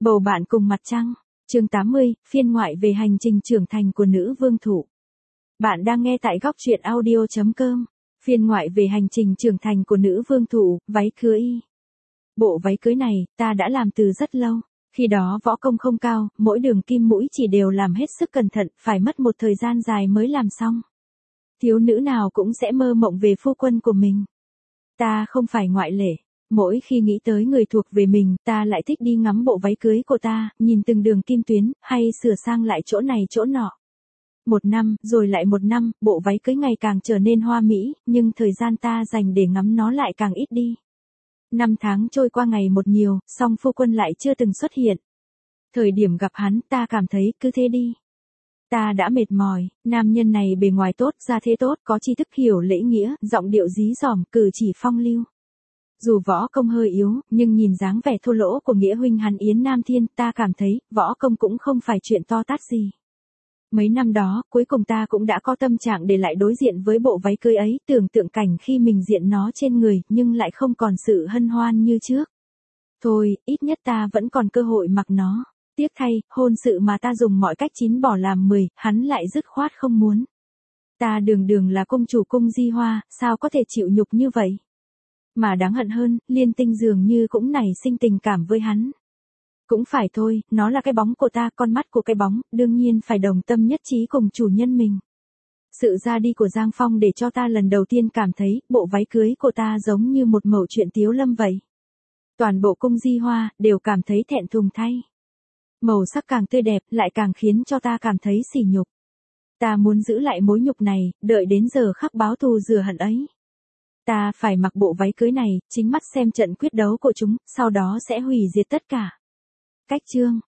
Bầu bạn cùng mặt trăng. Chương 80, phiên ngoại về hành trình trưởng thành của nữ vương thụ. Bạn đang nghe tại góc truyện audio.com. Phiên ngoại về hành trình trưởng thành của nữ vương thụ, váy cưới. Bộ váy cưới này, ta đã làm từ rất lâu. Khi đó võ công không cao, mỗi đường kim mũi chỉ đều làm hết sức cẩn thận, phải mất một thời gian dài mới làm xong. Thiếu nữ nào cũng sẽ mơ mộng về phu quân của mình. Ta không phải ngoại lệ. Mỗi khi nghĩ tới người thuộc về mình, ta lại thích đi ngắm bộ váy cưới của ta, nhìn từng đường kim tuyến, hay sửa sang lại chỗ này chỗ nọ. Một năm, rồi lại một năm, bộ váy cưới ngày càng trở nên hoa mỹ, nhưng thời gian ta dành để ngắm nó lại càng ít đi. 5 tháng trôi qua ngày một nhiều, song phu quân lại chưa từng xuất hiện. Thời điểm gặp hắn, ta cảm thấy cứ thế đi. Ta đã mệt mỏi, nam nhân này bề ngoài tốt, gia thế tốt, có tri thức hiểu lễ nghĩa, giọng điệu dí dỏm, cử chỉ phong lưu. Dù võ công hơi yếu, nhưng nhìn dáng vẻ thô lỗ của nghĩa huynh hắn Yến Nam Thiên, ta cảm thấy, võ công cũng không phải chuyện to tát gì. Mấy năm đó, cuối cùng ta cũng đã có tâm trạng để lại đối diện với bộ váy cưới ấy, tưởng tượng cảnh khi mình diện nó trên người, nhưng lại không còn sự hân hoan như trước. Thôi, ít nhất ta vẫn còn cơ hội mặc nó. Tiếc thay, hôn sự mà ta dùng mọi cách 9 bỏ làm 10, hắn lại dứt khoát không muốn. Ta đường đường là công chủ cung Di Hoa, sao có thể chịu nhục như vậy? Mà đáng hận hơn, Liên Tinh dường như cũng nảy sinh tình cảm với hắn. Cũng phải thôi, nó là cái bóng của ta, con mắt của cái bóng, đương nhiên phải đồng tâm nhất trí cùng chủ nhân mình. Sự ra đi của Giang Phong để cho ta lần đầu tiên cảm thấy, bộ váy cưới của ta giống như một mẩu chuyện tiếu lâm vậy. Toàn bộ cung Di Hoa, đều cảm thấy thẹn thùng thay. Màu sắc càng tươi đẹp, lại càng khiến cho ta cảm thấy sỉ nhục. Ta muốn giữ lại mối nhục này, đợi đến giờ khắc báo thù rửa hận ấy. Ta phải mặc bộ váy cưới này, chính mắt xem trận quyết đấu của chúng, sau đó sẽ hủy diệt tất cả. Cách chương.